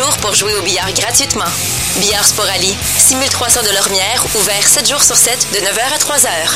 jours pour jouer au billard gratuitement. Billard Sport Ali, 6300 de Lormière, ouvert 7 jours sur 7 de 9h à 3h.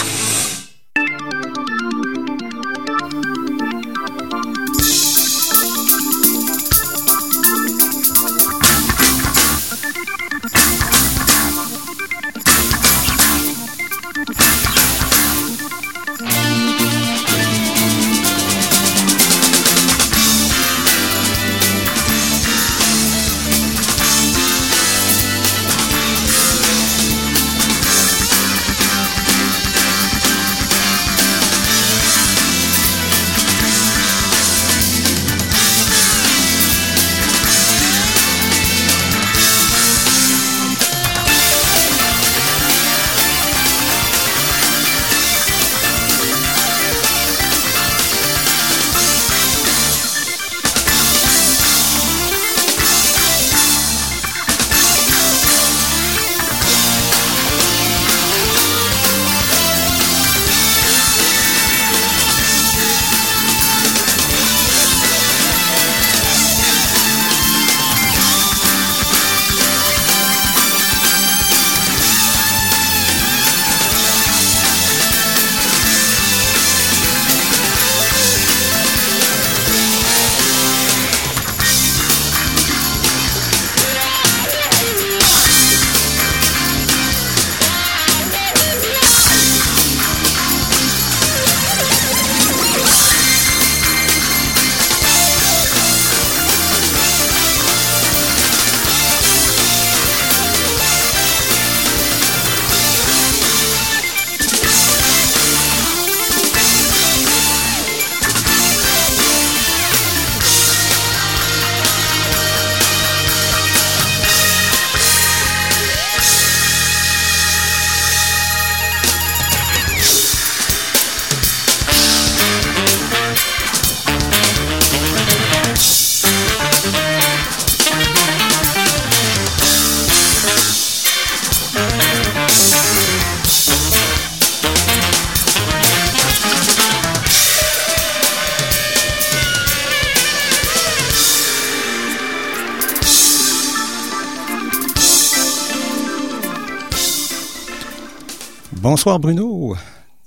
Bonsoir Bruno.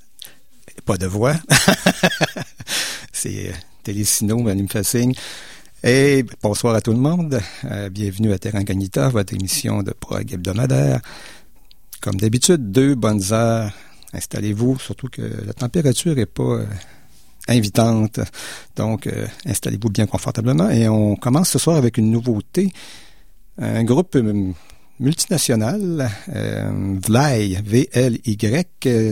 Pas de voix. C'est Télésino, il me fait signe. Et bonsoir à tout le monde. Bienvenue à Terra Incognita, votre émission de prog hebdomadaire. Comme d'habitude, 2 bonnes heures. Installez-vous, surtout que la température n'est pas invitante. Donc, installez-vous bien confortablement. Et on commence ce soir avec une nouveauté. Un groupe multinational, Vly, V-L-Y.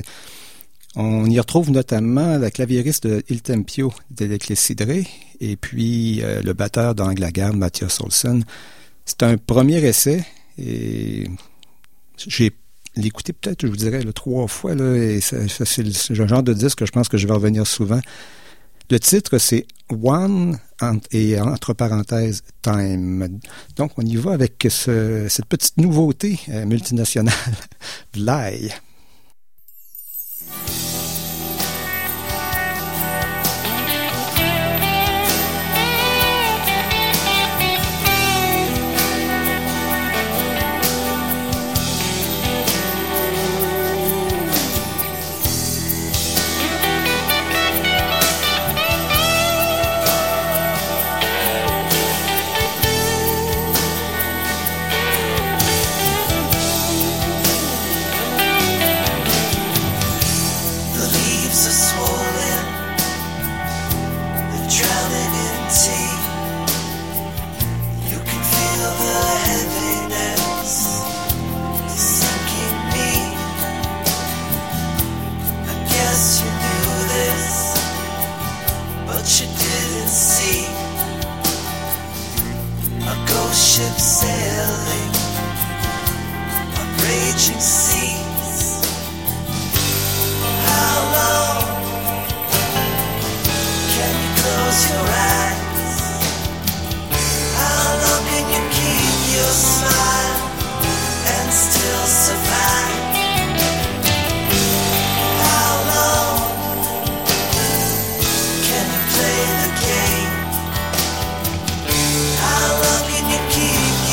On y retrouve notamment la claviériste de Il Tempio de Clessidre et puis le batteur d'Anglagarde, Mathias Olsson. C'est un premier essai et j'ai l'écouté peut-être, je vous dirais, 3 fois. Là, et c'est le genre de disque que je pense que je vais revenir souvent. Le titre, c'est One et entre parenthèses Time. Donc, on y va avec cette petite nouveauté multinationale, Vly. How long can you keep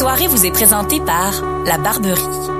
soirée vous est présentée par La Barberie.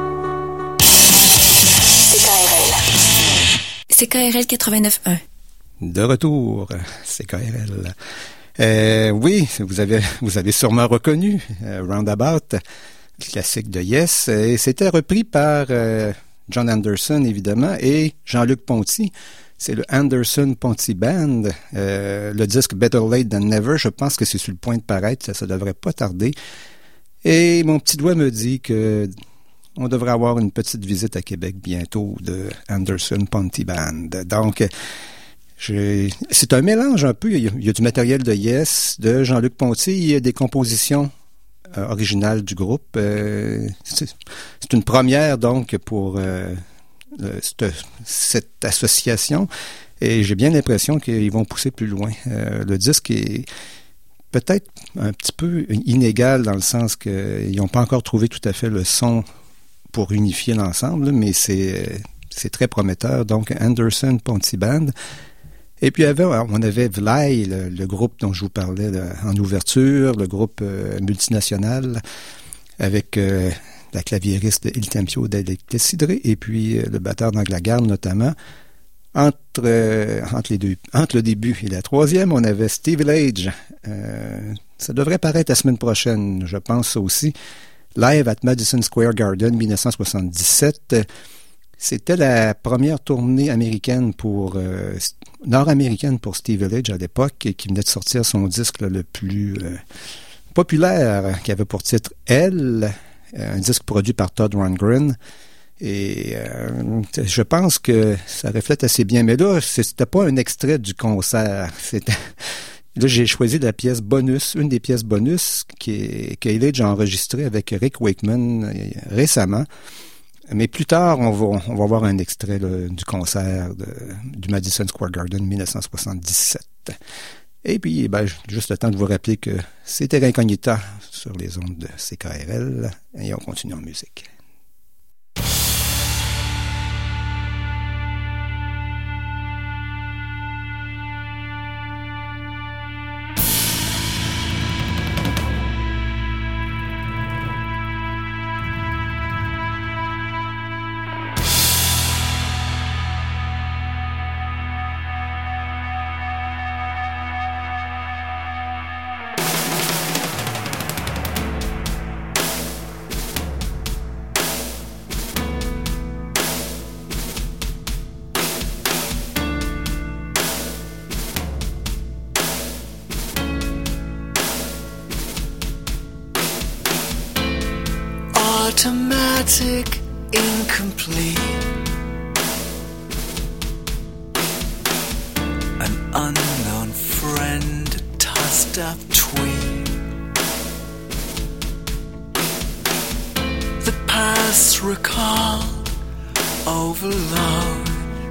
CKRL 89.1. De retour, CKRL. Oui, vous avez sûrement reconnu Roundabout, le classique de Yes, et c'était repris par John Anderson, évidemment, et Jean-Luc Ponty. C'est le Anderson Ponty Band. Le disque Better Late Than Never, je pense que c'est sur le point de paraître, ça devrait pas tarder. Et mon petit doigt me dit que on devrait avoir une petite visite à Québec bientôt de Anderson Ponty Band. Donc, c'est un mélange un peu. Il y a du matériel de Yes, de Jean-Luc Ponty, il y a des compositions originales du groupe. C'est une première, donc, pour cette association. Et j'ai bien l'impression qu'ils vont pousser plus loin. Le disque est peut-être un petit peu inégal dans le sens qu'ils n'ont pas encore trouvé tout à fait le son pour unifier l'ensemble, mais c'est très prometteur. Donc, Anderson Ponty Band. Et puis, on avait Vlai, le groupe dont je vous parlais en ouverture, le groupe multinational, avec la claviériste Il Tempio d'Electricidre, et puis le batteur d'Anglagarde notamment. Entre le début et la troisième, on avait Steve Lage. Ça devrait paraître la semaine prochaine, je pense aussi. Live at Madison Square Garden, 1977. C'était la première tournée américaine nord-américaine pour Steve Lage à l'époque, et qui venait de sortir son disque le plus populaire, qui avait pour titre Elle, un disque produit par Todd Rundgren. Et je pense que ça reflète assez bien. Mais là, c'était pas un extrait du concert. Là, j'ai choisi la pièce bonus, une des pièces bonus que Lage a enregistrée avec Rick Wakeman récemment. Mais plus tard, on va voir un extrait du concert du Madison Square Garden 1977. Et puis, juste le temps de vous rappeler que c'était Incognita sur les ondes de CKRL. Et on continue en musique. Automatic, incomplete. An unknown friend tossed up tweet. The past recall overload.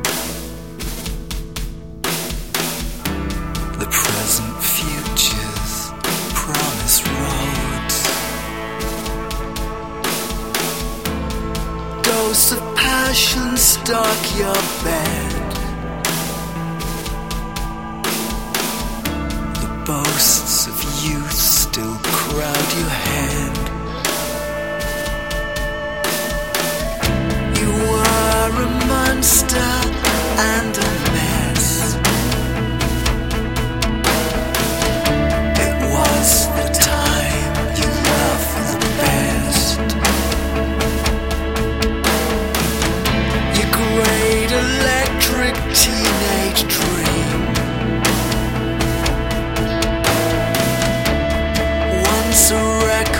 The present futures promise roads. Dose of passion stalk your bed. The boasts of youth still crowd your head. You were a monster and a mess. It was the time you loved the best. Great electric teenage dream. Once a wreck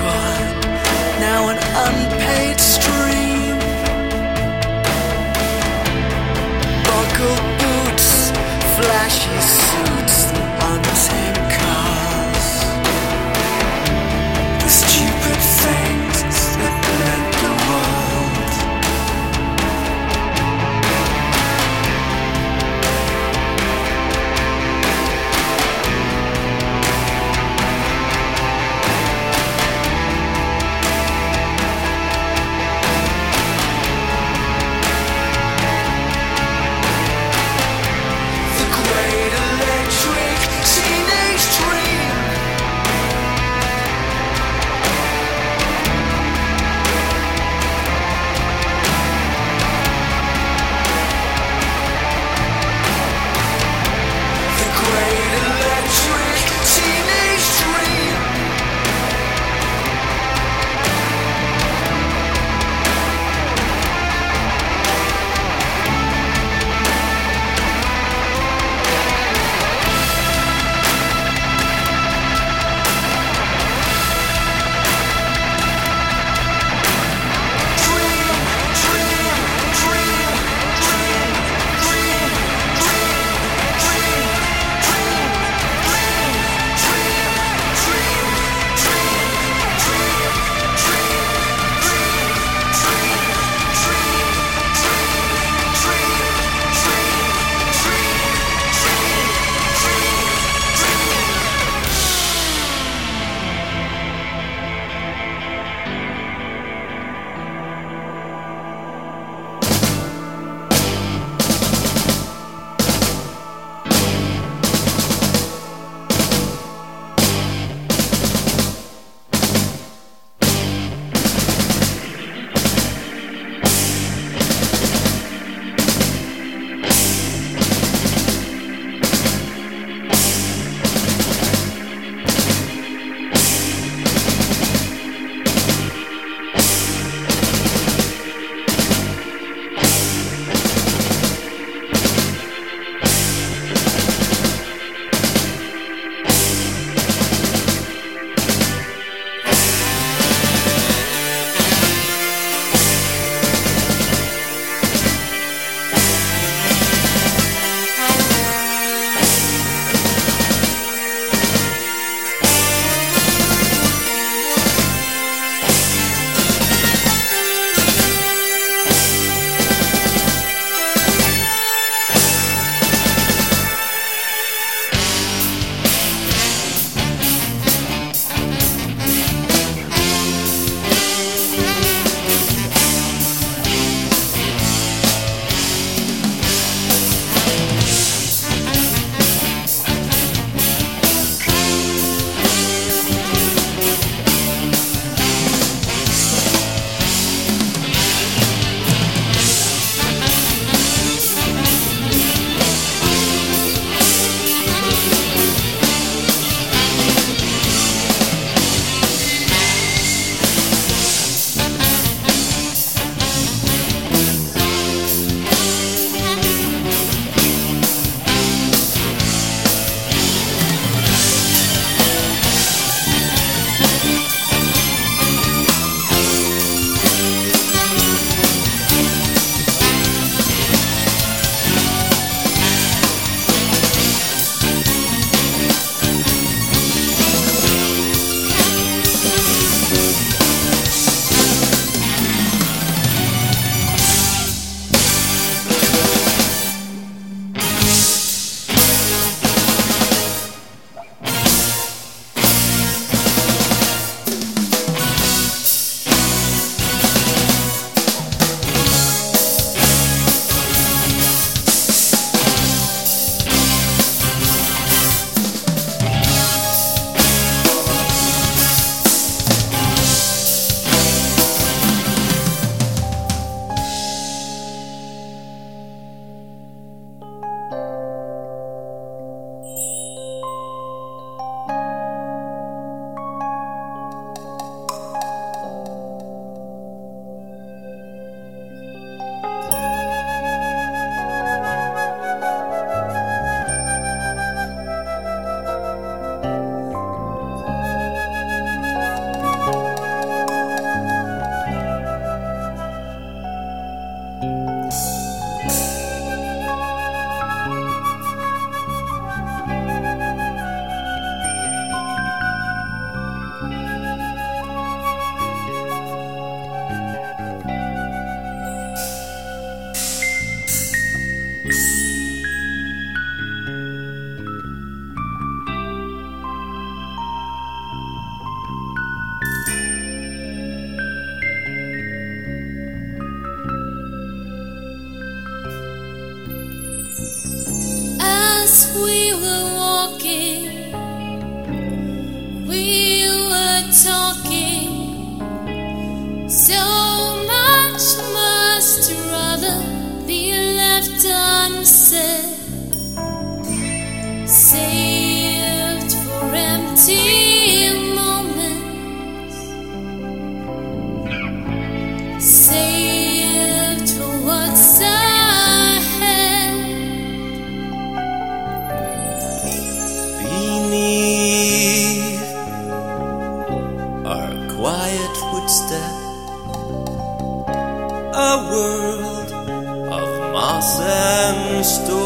moss and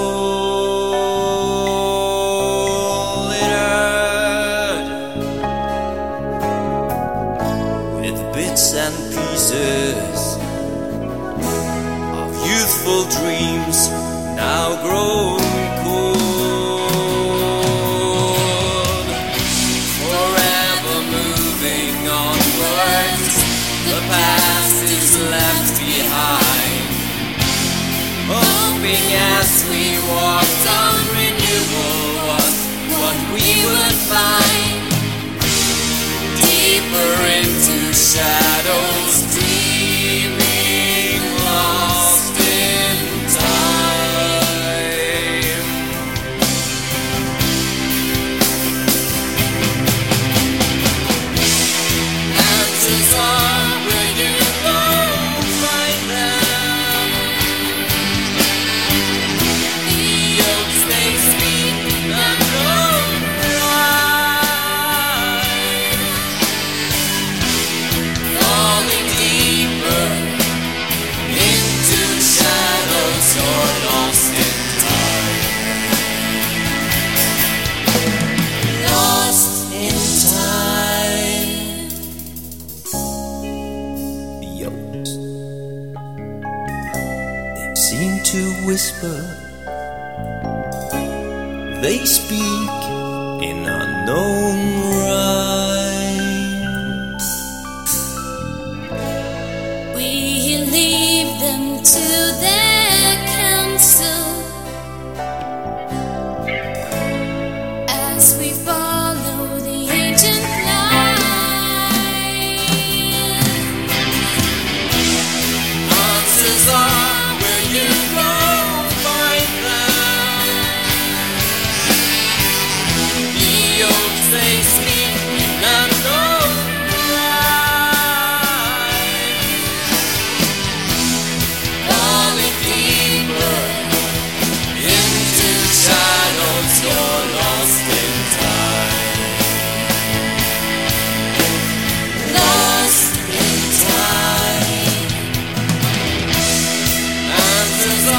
stone littered with bits and pieces of youthful dreams now grown cold. Forever moving onwards, the past is left behind. Hoping as we walked on, renewal was what we would find. Deeper into shadows, dreaming, lost in time. Answers are where you go, find them. The oaks they speak and don't rhyme. Falling deeper into shadows or lost in time. Lost in time. The oaks, they seem to whisper. They speak in unknown rhyme. We leave them to their counsel as we follow the ancient line. Answers are where you go, find them. The oaks they speak in unknown rhyme. Falling deeper into shadows, you're lost in time. Lost in time. Answers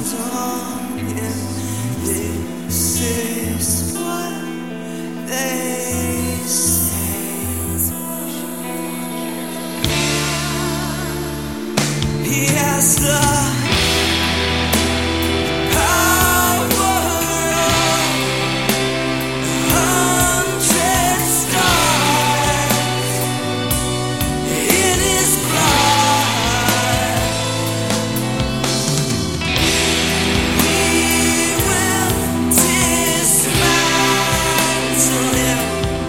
Dismantle him.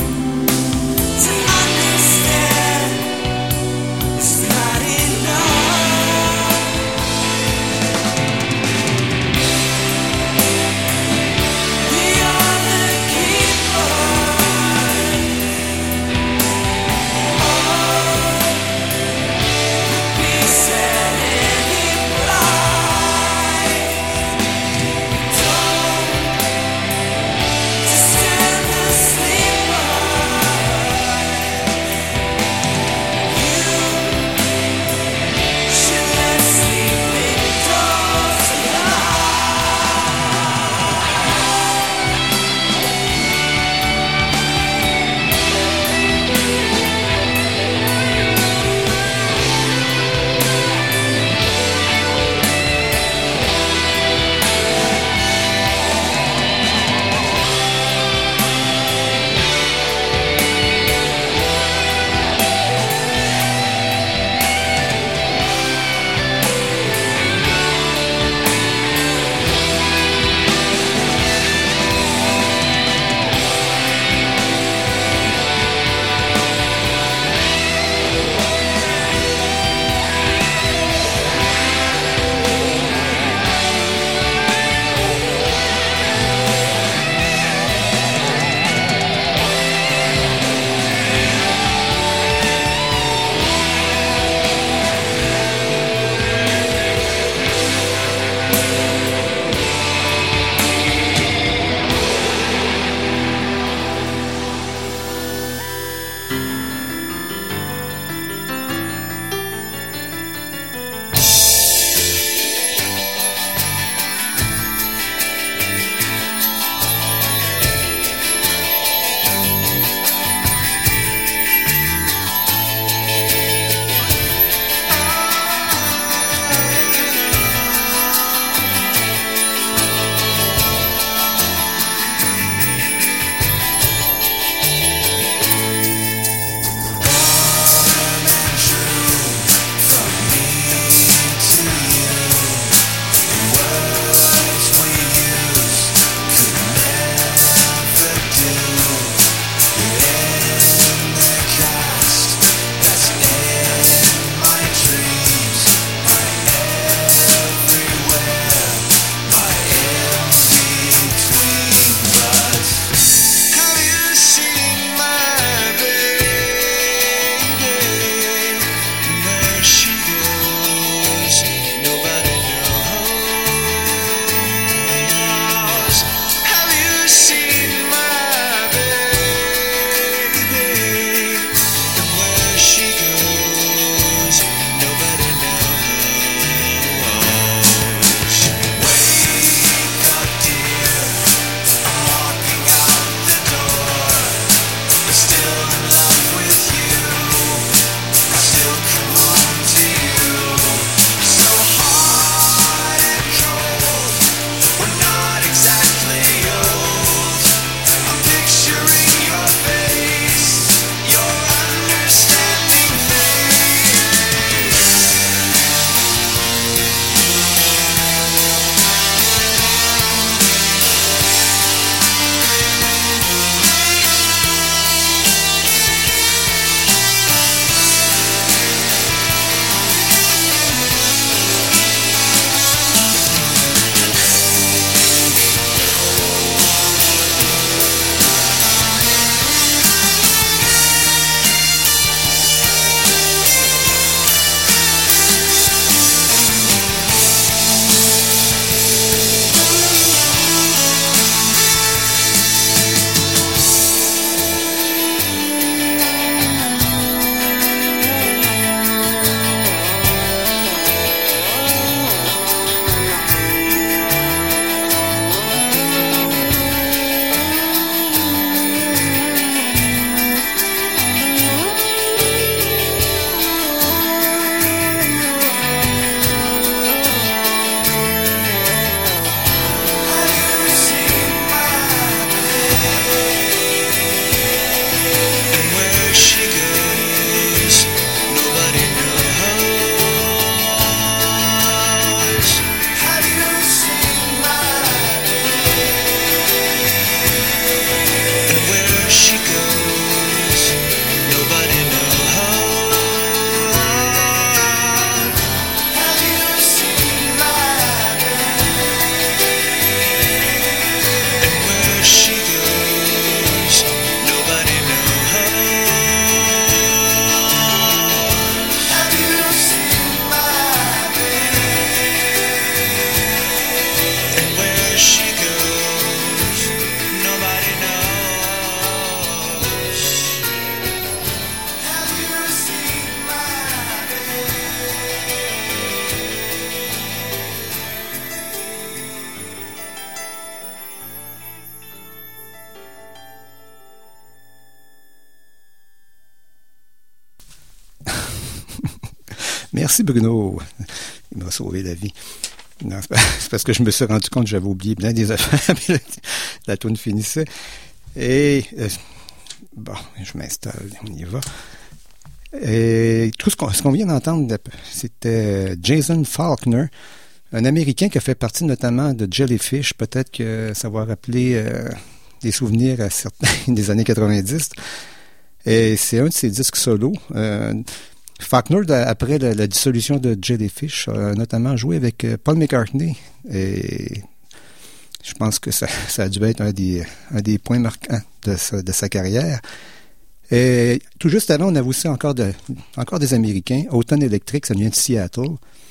Merci Bruno. Il m'a sauvé la vie. Non, c'est parce que je me suis rendu compte que j'avais oublié bien des affaires. La tourne finissait. Et bon, je m'installe, on y va. Et tout ce qu'on vient d'entendre, c'était Jason Faulkner, un Américain qui a fait partie notamment de Jellyfish. Peut-être que ça va rappeler des souvenirs à certains des années 90. Et c'est un de ses disques solo. Faulkner, après la dissolution de Jellyfish, a notamment joué avec Paul McCartney. Et je pense que ça a dû être un des points marquants de sa carrière. Et tout juste avant, on avait aussi encore des Américains. Autumn Electric, ça vient de Seattle.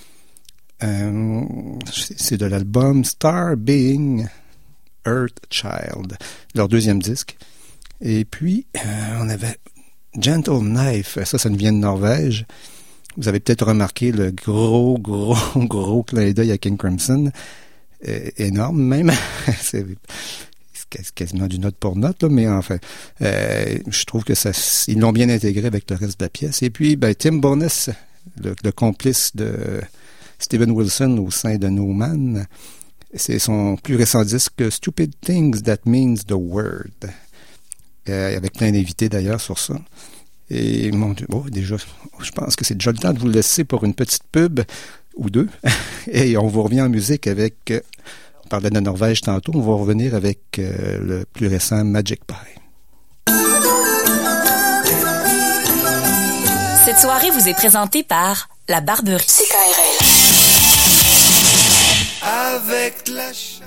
C'est de l'album Star Being Earth Child, leur deuxième disque. Et puis, on avait Gentle Knife, ça nous vient de Norvège. Vous avez peut-être remarqué le gros clin d'œil à King Crimson. Énorme même. C'est quasiment du note pour note, là, mais enfin, je trouve que ils l'ont bien intégré avec le reste de la pièce. Et puis, Tim Bowness, le complice de Steven Wilson au sein de No Man, c'est son plus récent disque Stupid Things That Means the Word, avec plein d'invités d'ailleurs sur ça. Et mon Dieu, déjà, je pense que c'est déjà le temps de vous laisser pour une petite pub ou deux. Et on vous revient en musique avec... On parlait de la Norvège tantôt, on va revenir avec le plus récent Magic Pie. Cette soirée vous est présentée par La Barberie. CKRL. Avec la chance.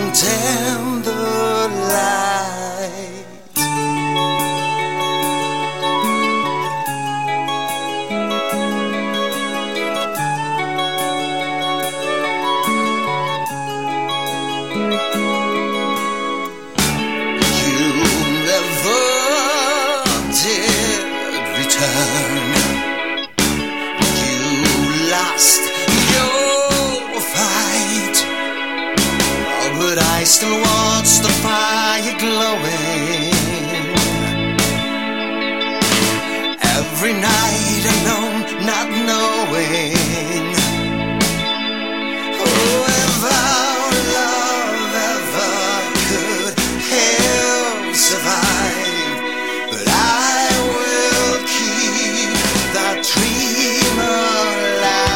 tender light. You never did return. You lost your fight, but I still watch the fire glowing. Every night alone, not knowing if our love ever could help survive. But I will keep that dream alive.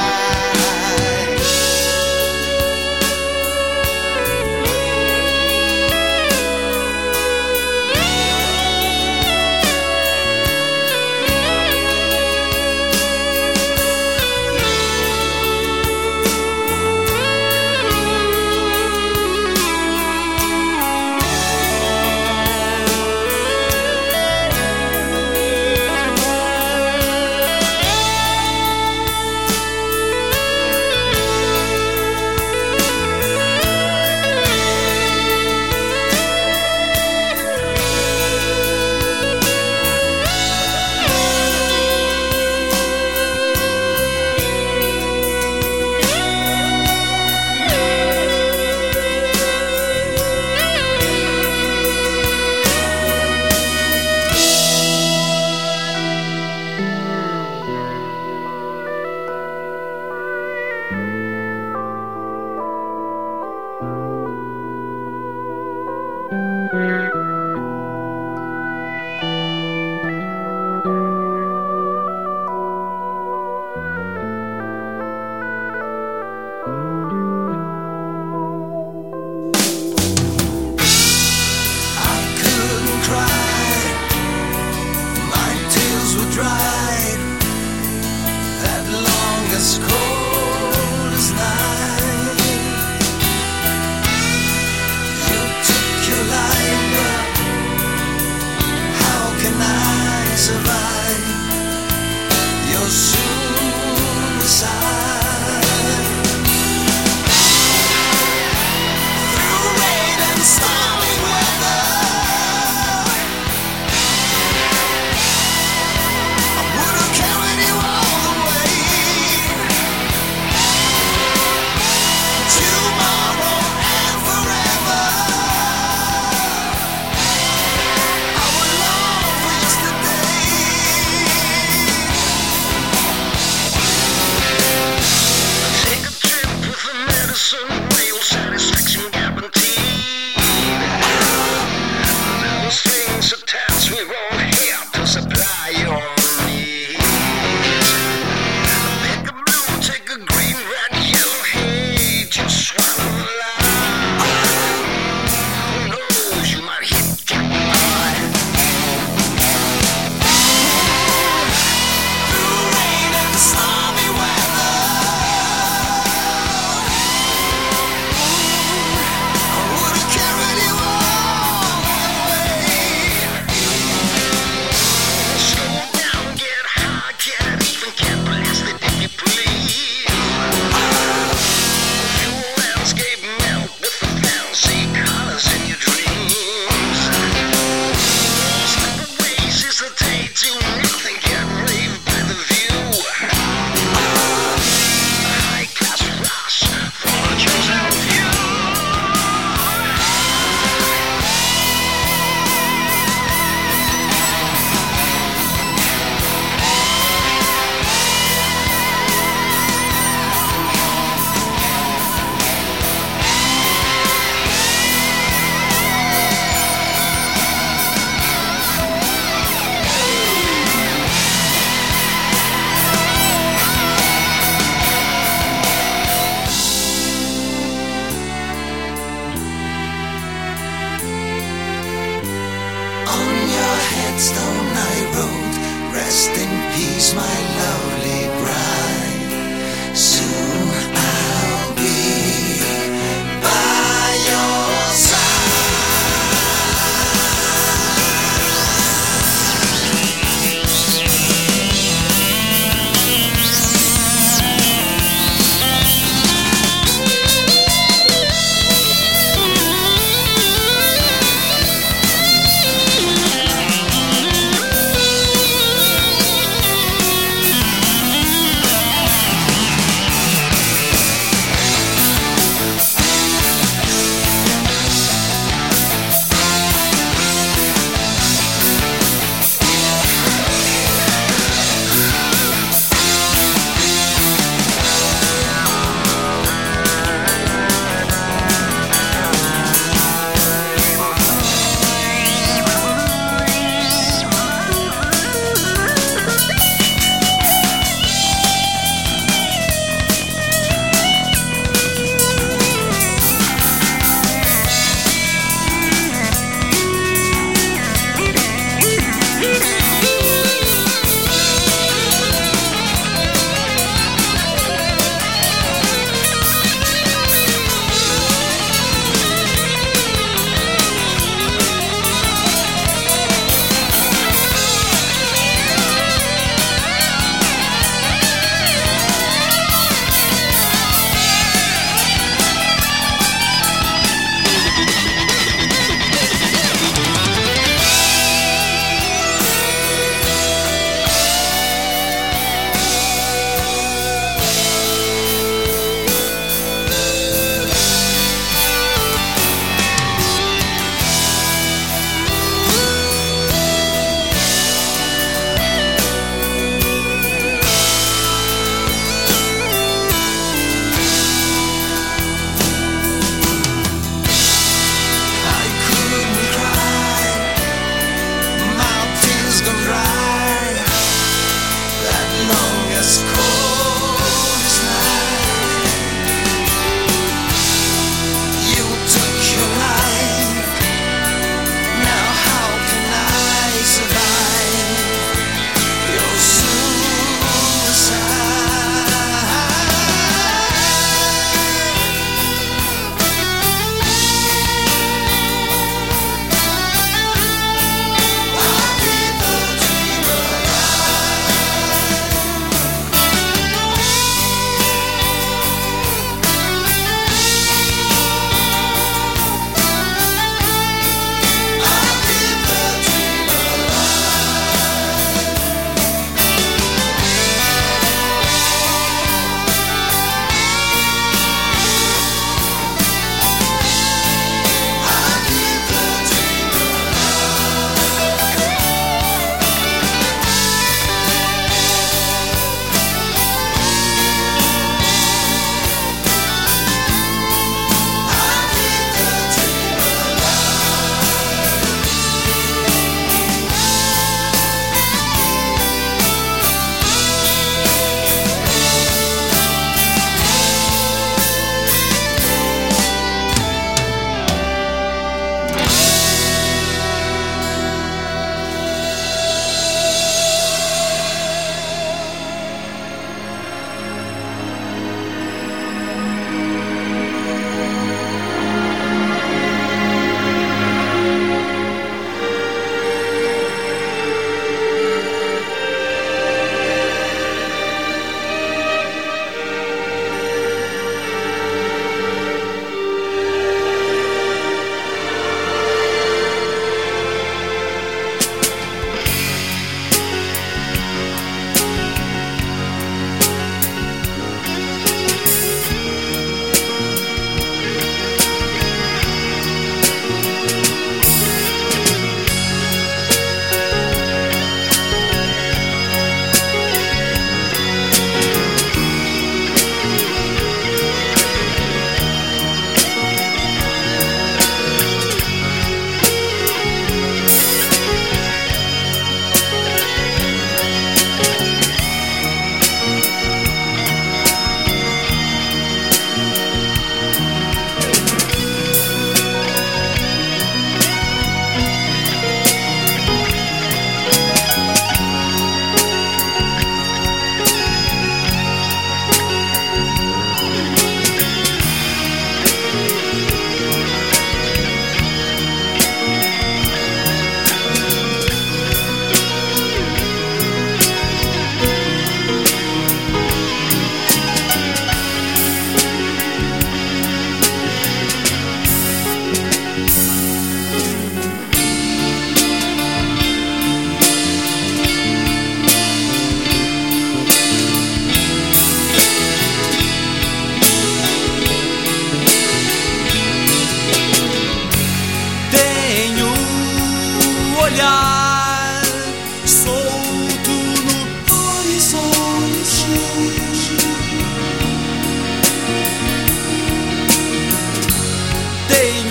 Soon I'll be by your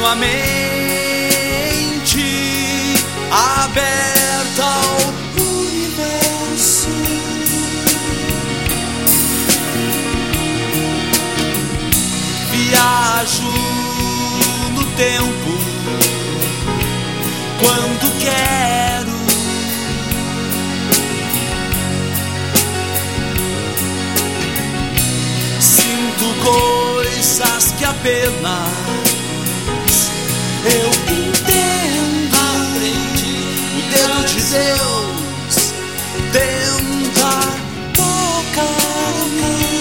continuamente aberta ao universo. Viajo no tempo quando quero. Sinto coisas que apenas eu entendo. Aprendi. O dedo de Deus tenta tocar-me.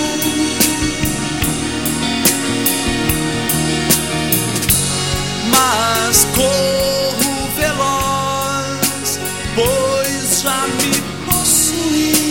Mas corro veloz, pois já me possuí.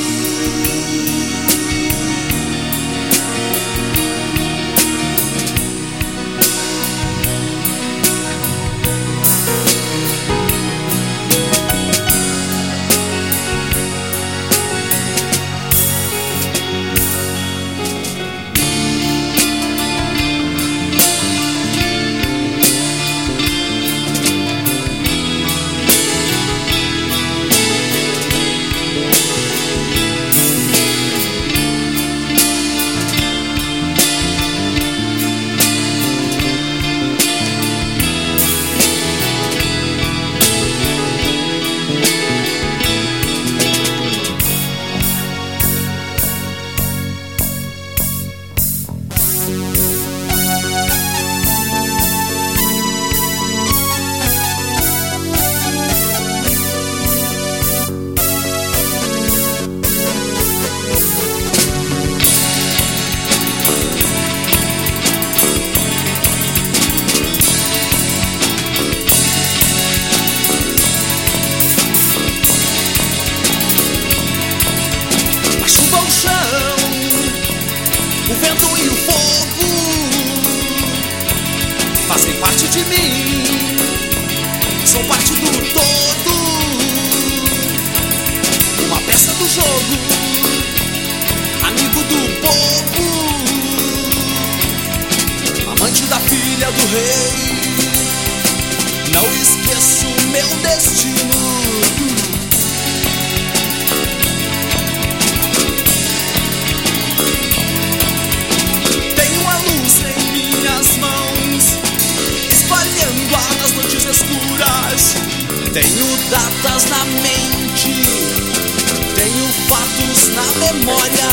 Tenho datas na mente, tenho fatos na memória.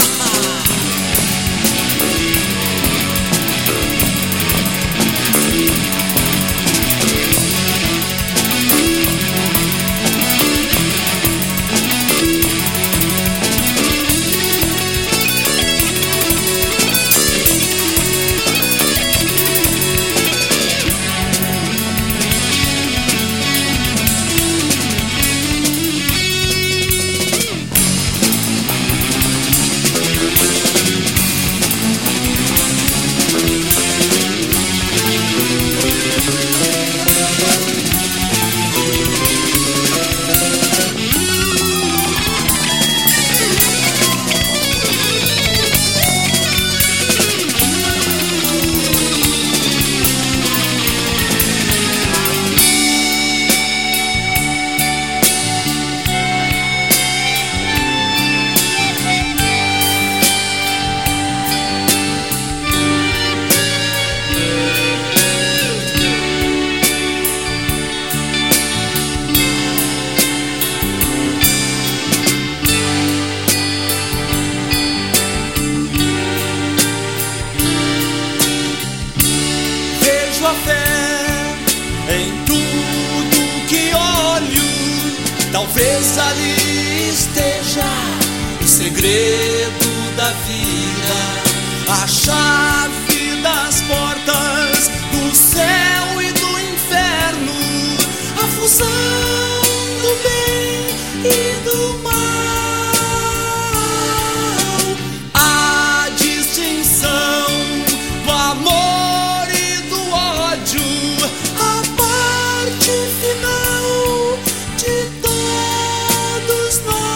Talvez ali esteja o segredo da vida, a chave das portas do céu e do inferno, a fusão do bem e do mal, a distinção do amor e do ódio, a parte final de todos nós.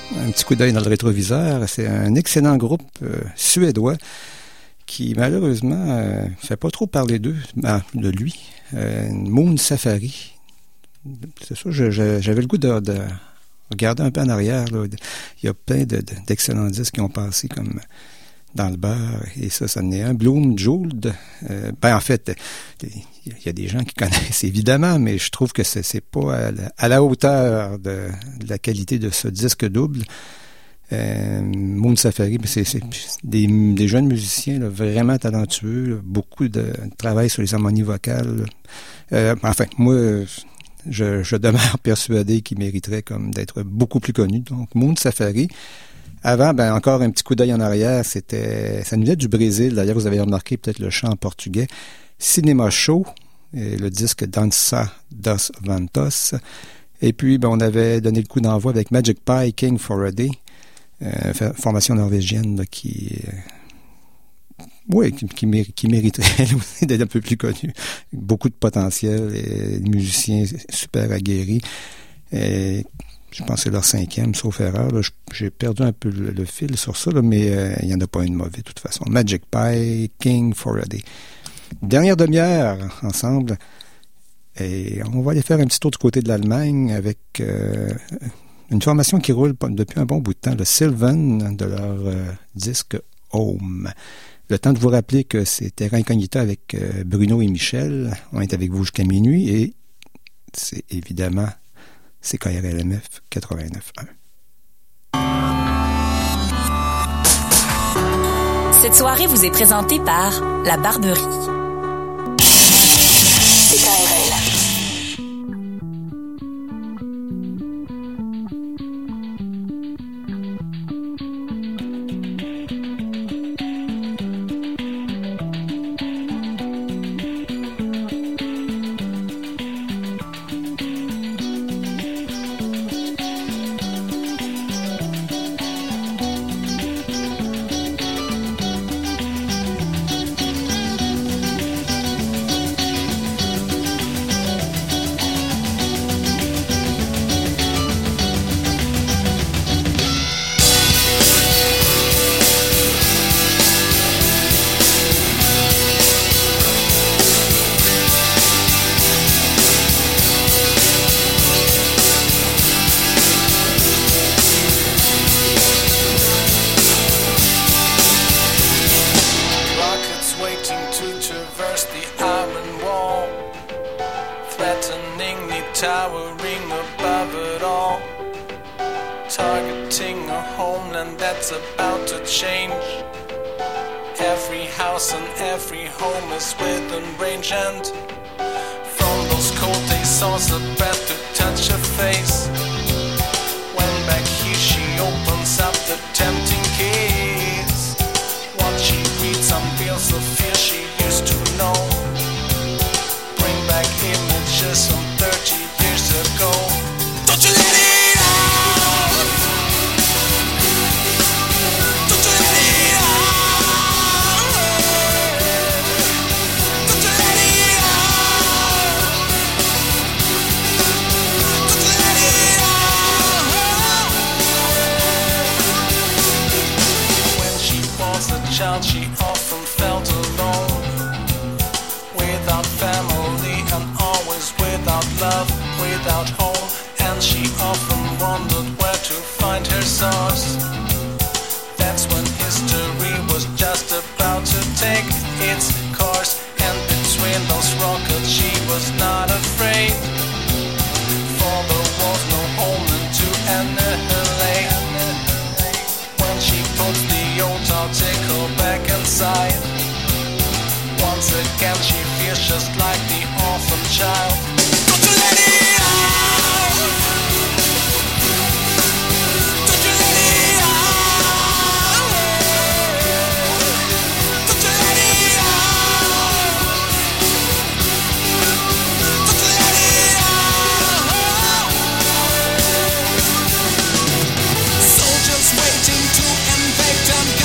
un petit coup d'œil dans le rétroviseur. C'est un excellent groupe suédois qui, malheureusement, fait pas trop parler de lui. Moon Safari. C'est ça, j'avais le goût de regarder un peu en arrière. Là. Il y a plein d'excellents disques qui ont passé comme dans le beurre, et ça en est un. Bloom Jeweled. En fait, il y a des gens qui connaissent évidemment, mais je trouve que c'est pas à la hauteur de la qualité de ce disque double. Moon Safari, c'est des jeunes musiciens là, vraiment talentueux, là, beaucoup de travail sur les harmonies vocales. Moi, je demeure persuadé qu'il mériterait comme d'être beaucoup plus connu. Donc, Moon Safari. Avant, encore un petit coup d'œil en arrière, ça nous vient du Brésil. D'ailleurs, vous avez remarqué peut-être le chant en portugais. Cinema Show, et le disque Dança dos Ventos. Et puis, on avait donné le coup d'envoi avec Magic Pie, King for a Day, formation norvégienne là, qui mériterait aussi d'être un peu plus connu. Beaucoup de potentiel, et des musiciens super aguerris. Et je pense que c'est leur 5e, sauf erreur. Là. J'ai perdu un peu le fil sur ça, là, mais il n'y en a pas une mauvaise de toute façon. Magic Pie, King for a Day. Dernière demi-heure ensemble. Et on va aller faire un petit tour du côté de l'Allemagne avec une formation qui roule depuis un bon bout de temps, le Sylvan, de leur disque Home. Le temps de vous rappeler que c'est Terra Incognita avec Bruno et Michel. On est avec vous jusqu'à minuit et c'est évidemment CKRLMF 89.1. Cette soirée vous est présentée par La Barberie. CKRL.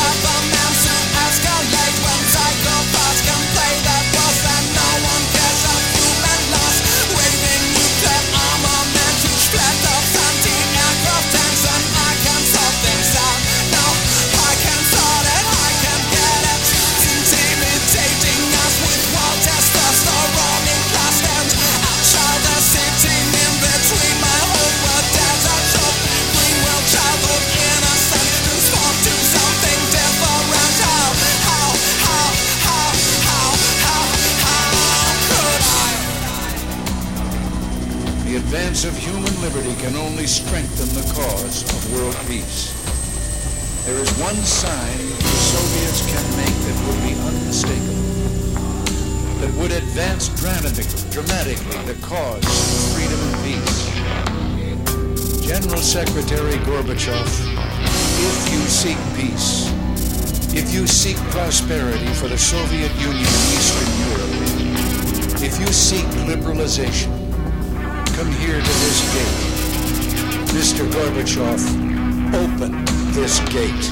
Escalate when psychopaths can play that boss and no one cares. liberty can only strengthen the cause of world peace. There is one sign the Soviets can make that would be unmistakable, that would advance dramatically the cause of freedom and peace. General Secretary Gorbachev, if you seek peace, if you seek prosperity for the Soviet Union and Eastern Europe, if you seek liberalization, come here to this gate. Mr. Gorbachev, open this gate.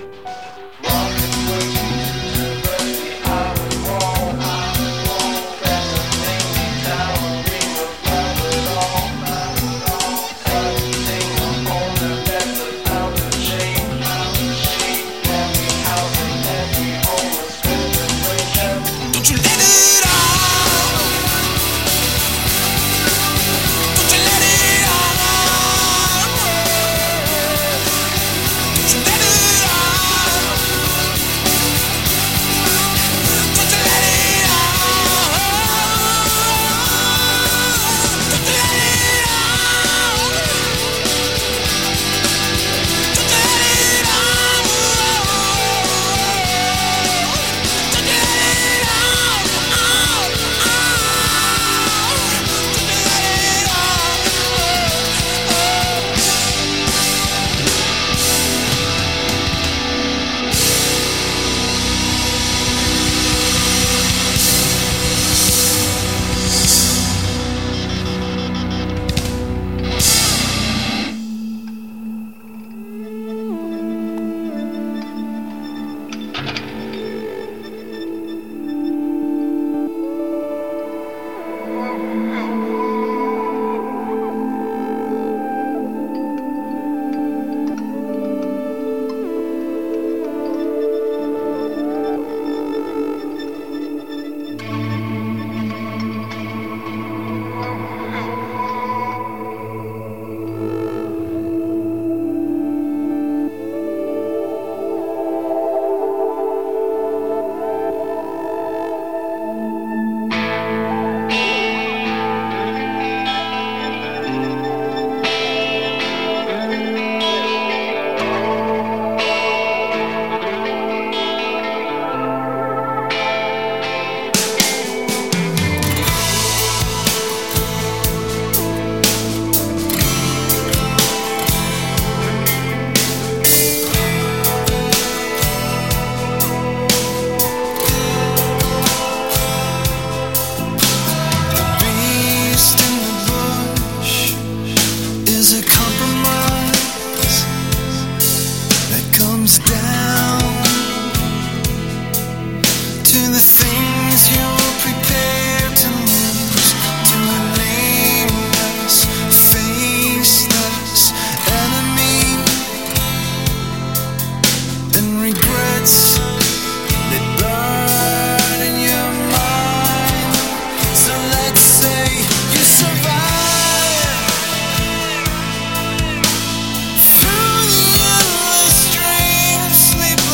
Sleep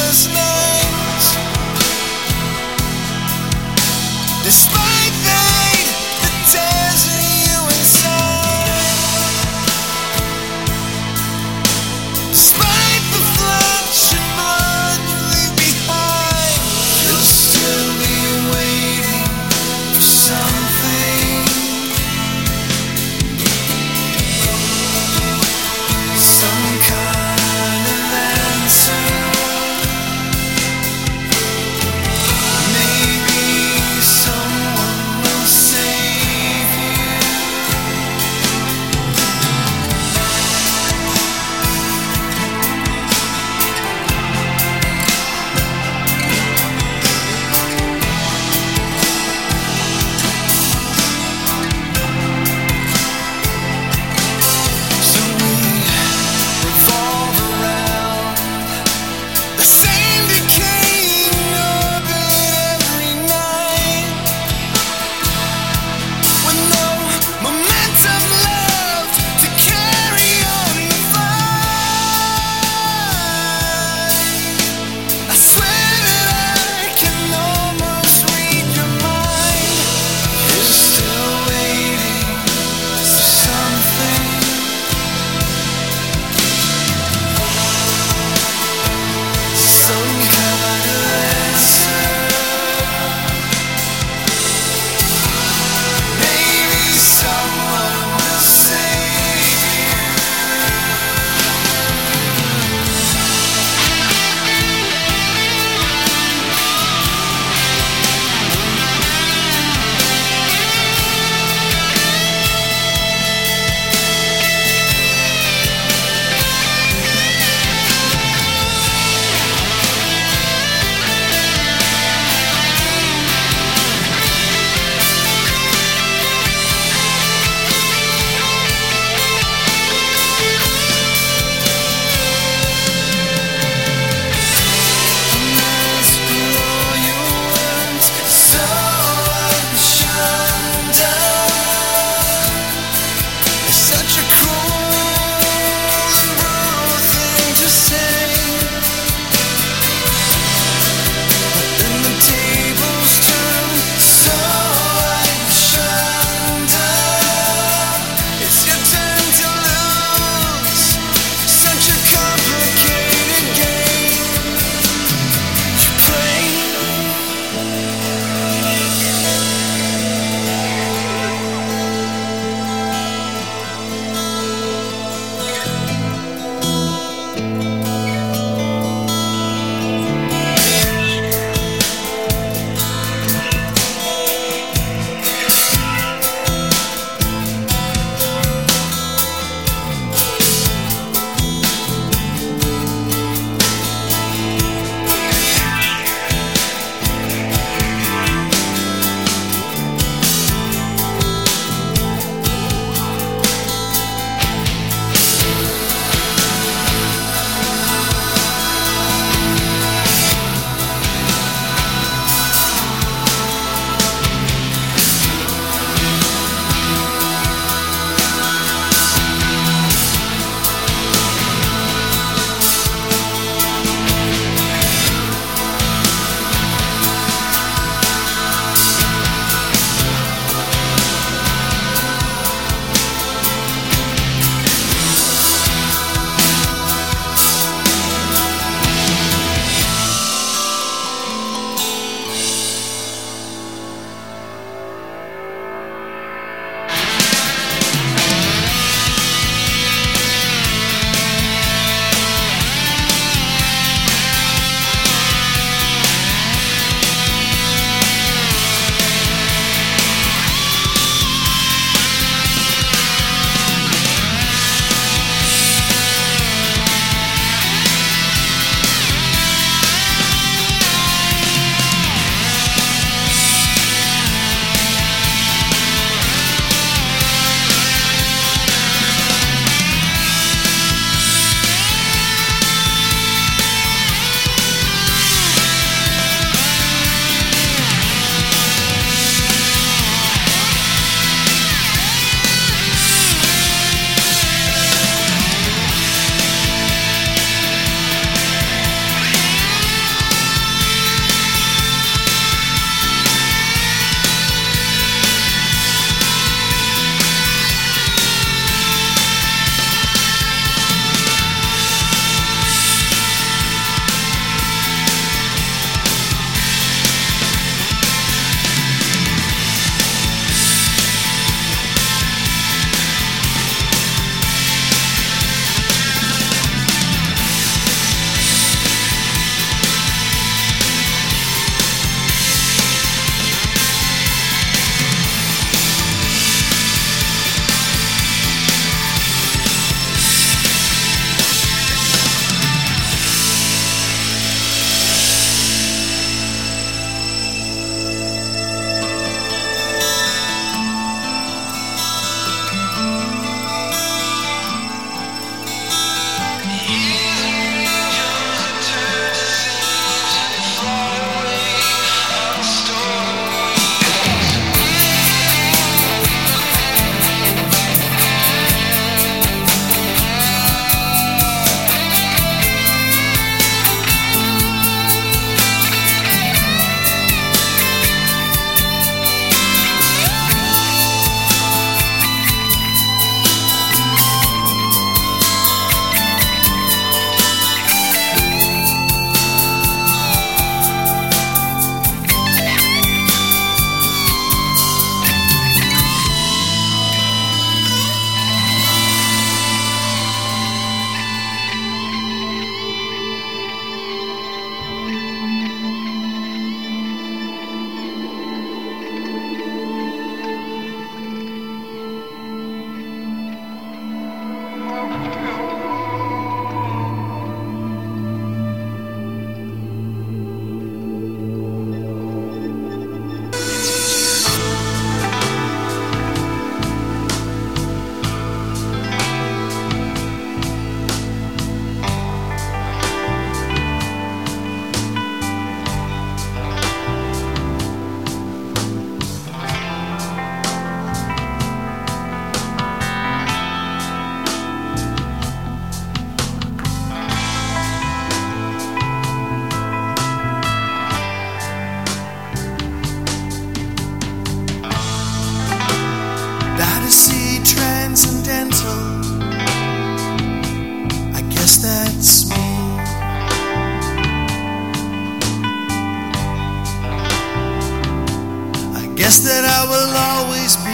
guess that I will always be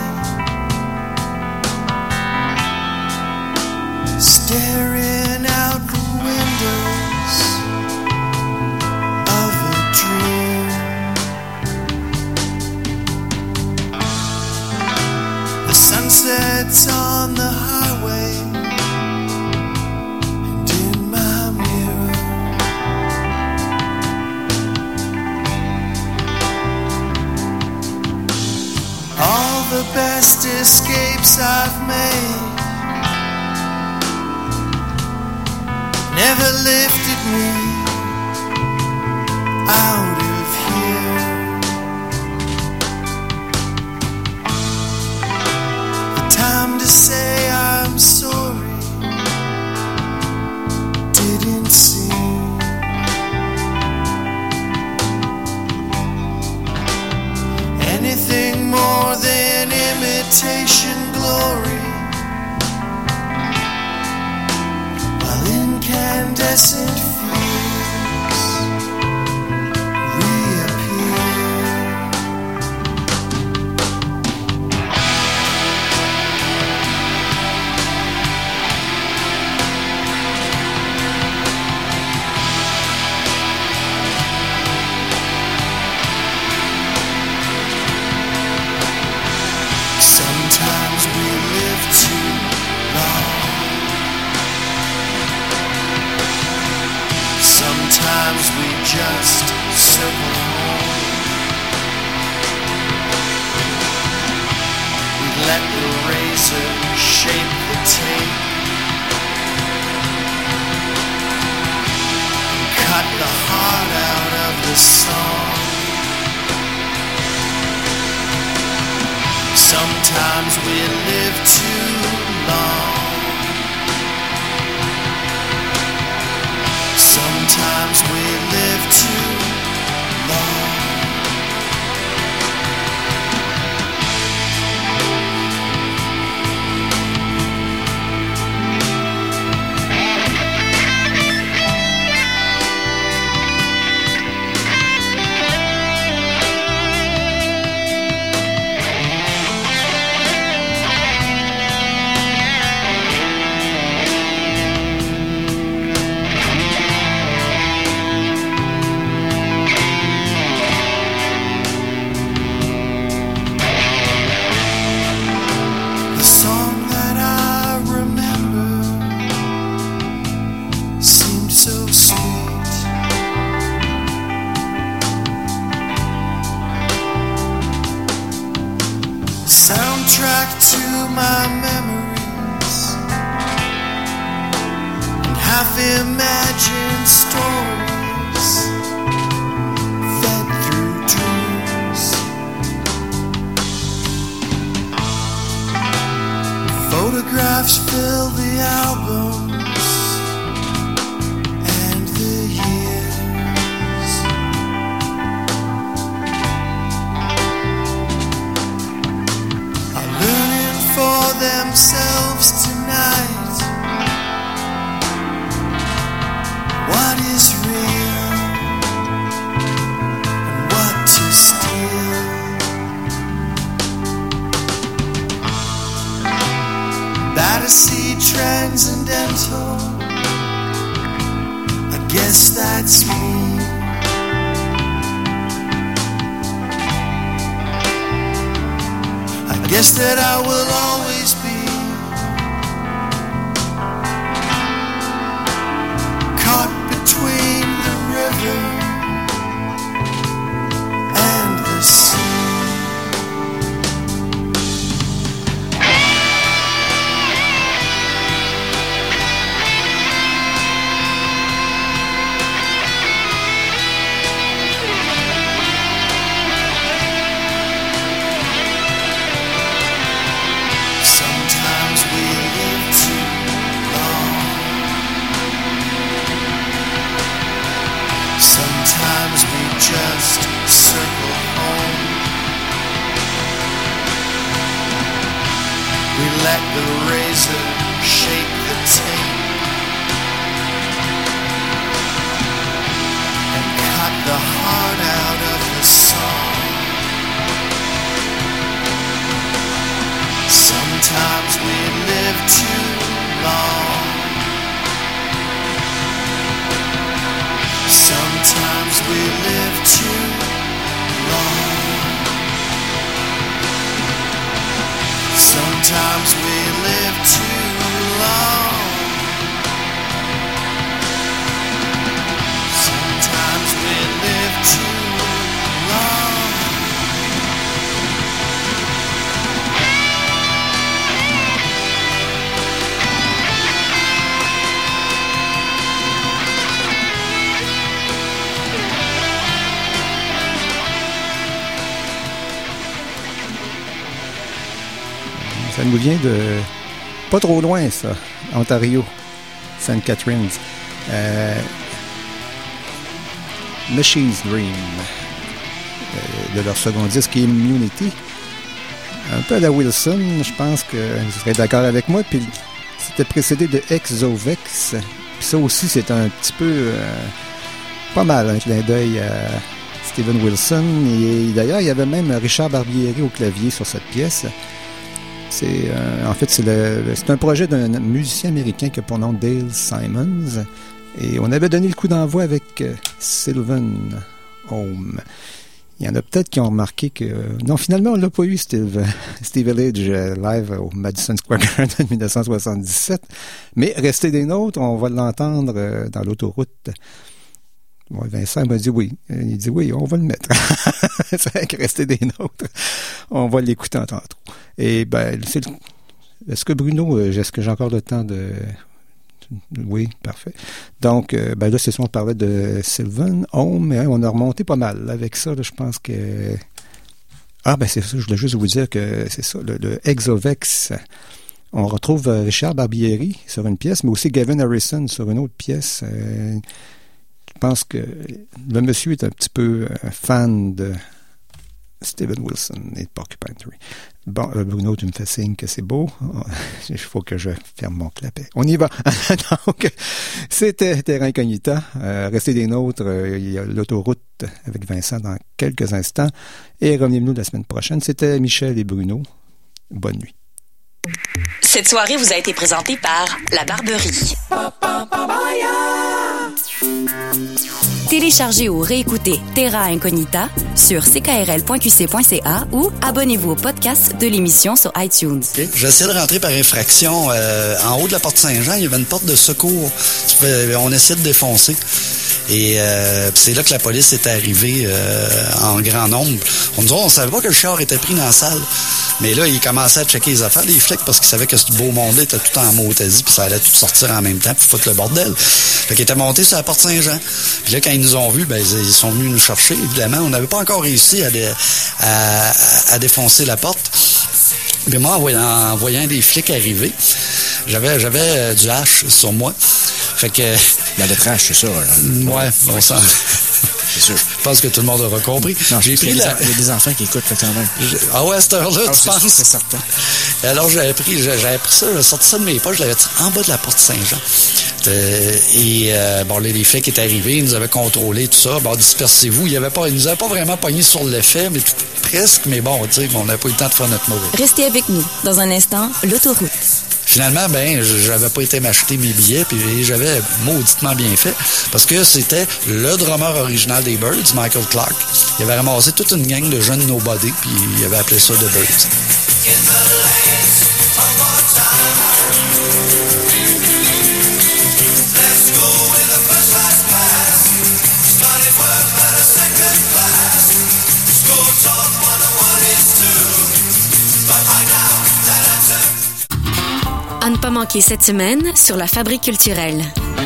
staring out the windows of a dream. The sunsets on the highway and in my mirror. All the best escapes I've made never lifted me out of here. The time to say I'm sorry didn't seem. Anything more than imitation glory, while incandescent fuels reappear. Sometimes we live too long. Sometimes we just circle home. We let the razor shape the tape and cut the heart out of the song. Sometimes we live too long. Sometimes we live too long. The song that I remember seemed so sweet. Soundtrack to my memories and half-imagined stories fed through dreams. Photographs fill the albums and the years. Are learning for themselves tonight what is real and what to steal. Fantasy transcendental, I guess that's me. I guess that I will always be caught between the river and the sea. Sometimes we live too long. Sometimes we just circle home. We let the razor shape the tape and cut the heart out of the song. Ça nous vient de pas trop loin, ça, Ontario, St. Catharines. Machine's Dream, de leur second disque, Immunity. Un peu à la Wilson, je pense que vous serez d'accord avec moi. Puis c'était précédé de Exovex. Puis ça aussi, c'est un petit peu pas mal un clin d'œil à Steven Wilson. Et d'ailleurs, il y avait même Richard Barbieri au clavier sur cette pièce. En fait, c'est un projet d'un musicien américain qui a pour nom Dale Simons. Et on avait donné le coup d'envoi avec Sylvan Home. Il y en a peut-être qui ont remarqué que... non, finalement, on l'a pas eu, Steve Village live au Madison Square Garden en 1977. Mais restez des nôtres, on va l'entendre dans l'autoroute. Ouais, Vincent m'a dit oui. Il dit oui, on va le mettre. C'est vrai que restez des nôtres. On va l'écouter en tantôt. Et ben, est-ce que Bruno, est-ce que j'ai encore le temps de... Oui, parfait. Donc, ben là, c'est ça, on parlait de Sylvan Home, mais on a remonté pas mal. Avec ça, là, je pense que... Ah, ben c'est ça, je voulais juste vous dire que c'est ça, le Exovex, on retrouve Richard Barbieri sur une pièce, mais aussi Gavin Harrison sur une autre pièce. Je pense que le monsieur est un petit peu fan de Steven Wilson et de Porcupine Tree. Bon, Bruno, tu me fais signe que c'est beau. Il faut que je ferme mon clapet. On y va. Donc, c'était Terra Incognita. Restez des nôtres. Il y a l'autoroute avec Vincent dans quelques instants. Et revenez-nous la semaine prochaine. C'était Michel et Bruno. Bonne nuit. Cette soirée vous a été présentée par La Barberie. Téléchargez ou réécoutez Terra Incognita sur ckrl.qc.ca ou abonnez-vous au podcast de l'émission sur iTunes. Okay. J'essaie de rentrer par infraction. En haut de la porte Saint-Jean, il y avait une porte de secours. On essayait de défoncer. Et c'est là que la police est arrivée en grand nombre. On savait pas que le char était pris dans la salle. Mais là, il commençait à checker les affaires des flics parce qu'il savait que ce beau monde-là était tout en motasie puis ça allait tout sortir en même temps puis foutre le bordel. Fait qu'il était monté sur la porte Saint-Jean. Puis là, quand ils nous ont vus, ben ils sont venus nous chercher. Évidemment, on n'avait pas encore réussi à défoncer la porte. Mais moi, en voyant des flics arriver, j'avais du hache sur moi. Fait que... La lettrage, c'est ça. Là. Ouais, bon sang. C'est sûr. Je pense que tout le monde aura compris. Non, il y a des enfants qui écoutent quand même. Ah ouais, à cette heure-là, tu penses? C'est certain. Alors, j'avais pris ça, j'ai sorti ça de mes poches, je l'avais tiré en bas de la porte Saint-Jean. Bon, les flics étaient arrivés, ils nous avaient contrôlé, tout ça. Bon, dispersez-vous. Ils nous avaient pas vraiment pogné sur l'effet, mais presque. Mais bon, tu sais, on n'avait pas eu le temps de faire notre mauvais. Restez avec nous. Dans un instant, l'autoroute. Finalement, j'avais pas été m'acheter mes billets, puis j'avais mauditement bien fait, parce que c'était le drummer original des Byrds, Michael Clark. Il avait ramassé toute une gang de jeunes nobody, puis il avait appelé ça The Byrds. À ne pas manquer cette semaine sur la Fabrique culturelle.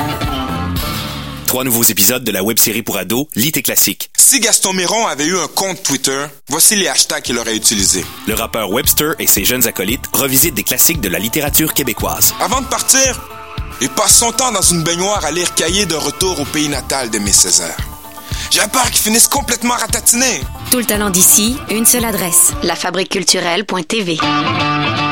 3 nouveaux épisodes de la web-série pour ados, Lis tes classiques. Si Gaston Miron avait eu un compte Twitter, voici les hashtags qu'il aurait utilisés. Le rappeur Webster et ses jeunes acolytes revisitent des classiques de la littérature québécoise. Avant de partir, il passe son temps dans une baignoire à lire Cahiers de retour au pays natal d'Aimé Césaire. J'ai peur qu'il finisse complètement ratatinés. Tout le talent d'ici, une seule adresse, lafabriqueculturelle.tv.